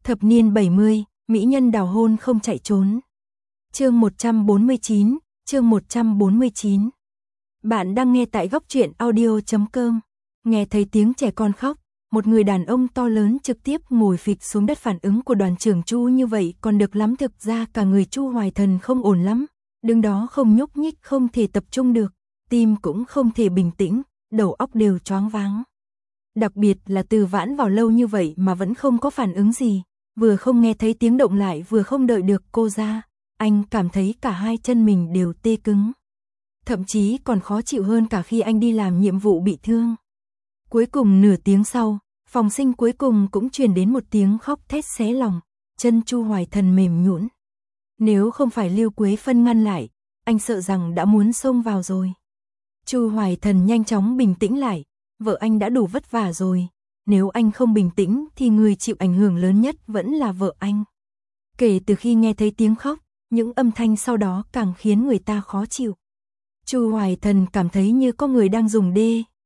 Thập niên 70, mỹ nhân đào hôn không chạy trốn. Chương 149, chương 149. Bạn đang nghe tại góc truyện audio.com. Nghe thấy tiếng trẻ con khóc, một người đàn ông to lớn trực tiếp ngồi phịch xuống đất. Phản ứng của đoàn trưởng Chu như vậy còn được lắm, thực ra cả người Chu Hoài Thần không ổn lắm, đứng đó không nhúc nhích, không thể tập trung được, tim cũng không thể bình tĩnh, đầu óc đều choáng váng. Đặc biệt là Từ Vãn vào lâu như vậy mà vẫn không có phản ứng gì, vừa không nghe thấy tiếng động lại vừa không đợi được cô ra, anh cảm thấy cả hai chân mình đều tê cứng. Thậm chí còn khó chịu hơn cả khi anh đi làm nhiệm vụ bị thương. Cuối cùng nửa tiếng sau, phòng sinh cuối cùng cũng truyền đến một tiếng khóc thét xé lòng, chân Chu Hoài Thần mềm nhũn. Nếu không phải Lưu Quế Phân ngăn lại, anh sợ rằng đã muốn xông vào rồi. Chu Hoài Thần nhanh chóng bình tĩnh lại, vợ anh đã đủ vất vả rồi, nếu anh không bình tĩnh thì người chịu ảnh hưởng lớn nhất vẫn là vợ anh. Kể từ khi nghe thấy tiếng khóc, những âm thanh sau đó càng khiến người ta khó chịu. Chu Hoài Thần cảm thấy như có người đang dùng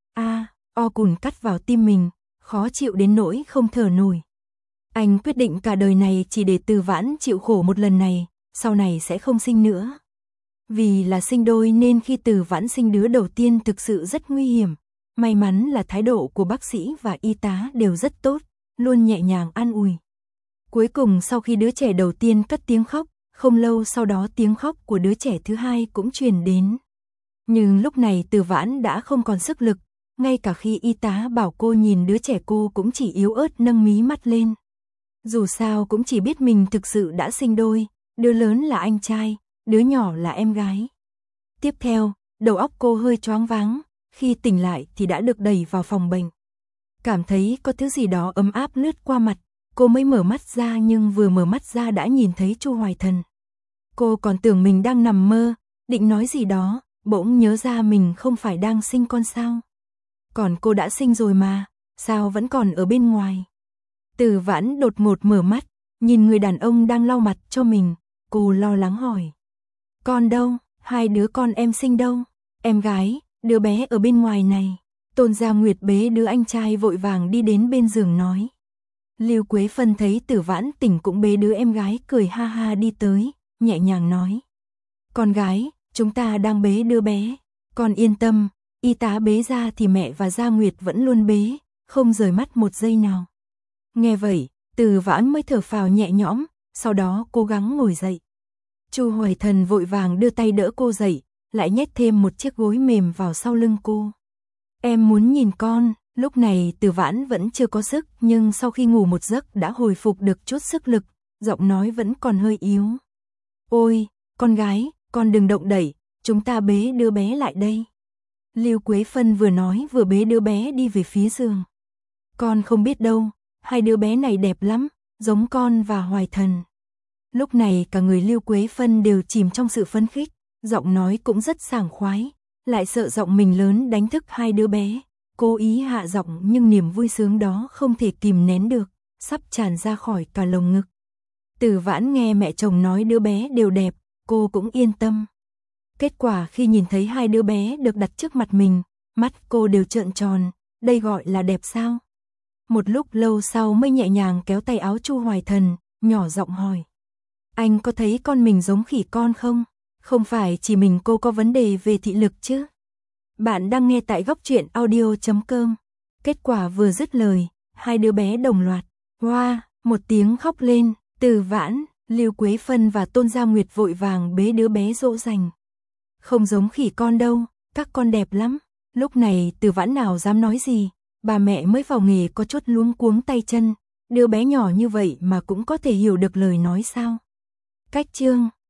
o cùn cắt vào tim mình, khó chịu đến nỗi không thở nổi. Anh quyết định cả đời này chỉ để Từ Vãn chịu khổ một lần này, sau này sẽ không sinh nữa. Vì là sinh đôi nên khi Từ Vãn sinh đứa đầu tiên thực sự rất nguy hiểm. May mắn là thái độ của bác sĩ và y tá đều rất tốt, luôn nhẹ nhàng an ủi. Cuối cùng sau khi đứa trẻ đầu tiên cất tiếng khóc, không lâu sau đó tiếng khóc của đứa trẻ thứ hai cũng truyền đến. Nhưng lúc này Từ Vãn đã không còn sức lực, ngay cả khi y tá bảo cô nhìn đứa trẻ cô cũng chỉ yếu ớt nâng mí mắt lên. Dù sao cũng chỉ biết mình thực sự đã sinh đôi, đứa lớn là anh trai, đứa nhỏ là em gái. Tiếp theo, đầu óc cô hơi choáng váng, khi tỉnh lại thì đã được đẩy vào phòng bệnh. Cảm thấy có thứ gì đó ấm áp lướt qua mặt, cô mới mở mắt ra, nhưng vừa mở mắt ra đã nhìn thấy Chu Hoài Thần. Cô còn tưởng mình đang nằm mơ, định nói gì đó, bỗng nhớ ra mình không phải đang sinh con sao. Còn cô đã sinh rồi mà, sao vẫn còn ở bên ngoài. Từ Vãn đột ngột mở mắt, nhìn người đàn ông đang lau mặt cho mình, cô lo lắng hỏi. Con đâu, hai đứa con em sinh đâu? Em gái, đứa bé ở bên ngoài này. Tôn Gia Nguyệt bế đứa anh trai vội vàng đi đến bên giường nói. Lưu Quế Phân thấy Từ Vãn tỉnh cũng bế đứa em gái cười ha ha đi tới, nhẹ nhàng nói. Con gái, chúng ta đang bế đứa bé, con yên tâm, y tá bế ra thì mẹ và Gia Nguyệt vẫn luôn bế, không rời mắt một giây nào. Nghe vậy, Từ Vãn mới thở phào nhẹ nhõm, sau đó cố gắng ngồi dậy. Chu Hoài Thần vội vàng đưa tay đỡ cô dậy, lại nhét thêm một chiếc gối mềm vào sau lưng cô. Em muốn nhìn con. Lúc này Từ Vãn vẫn chưa có sức, nhưng sau khi ngủ một giấc đã hồi phục được chút sức lực, giọng nói vẫn còn hơi yếu. Ôi, con gái, con đừng động đẩy, chúng ta bế đứa bé lại đây. Lưu Quế Phân vừa nói vừa bế đứa bé đi về phía giường. Con không biết đâu, hai đứa bé này đẹp lắm, giống con và Hoài Thần. Lúc này cả người Lưu Quế Phân đều chìm trong sự phấn khích, giọng nói cũng rất sảng khoái, lại sợ giọng mình lớn đánh thức hai đứa bé. Cố ý hạ giọng nhưng niềm vui sướng đó không thể kìm nén được, sắp tràn ra khỏi cả lồng ngực. Từ Vãn nghe mẹ chồng nói đứa bé đều đẹp, cô cũng yên tâm. Kết quả khi nhìn thấy hai đứa bé được đặt trước mặt mình, mắt cô đều trợn tròn, đây gọi là đẹp sao? Một lúc lâu sau mới nhẹ nhàng kéo tay áo Chu Hoài Thần, nhỏ giọng hỏi. Anh có thấy con mình giống khỉ con không? Không phải chỉ mình cô có vấn đề về thị lực chứ? Bạn đang nghe tại góc truyện audio.com. Kết quả vừa dứt lời, hai đứa bé đồng loạt hoa một tiếng khóc lên. Từ Vãn, Lưu Quế Phân và Tôn Gia Nguyệt vội vàng bế đứa bé dỗ dành. Không giống khỉ con đâu, các con đẹp lắm. Lúc này Từ Vãn nào dám nói gì, bà mẹ mới vào nghề có chút luống cuống tay chân, đứa bé nhỏ như vậy mà cũng có thể hiểu được lời nói sao. Cách chương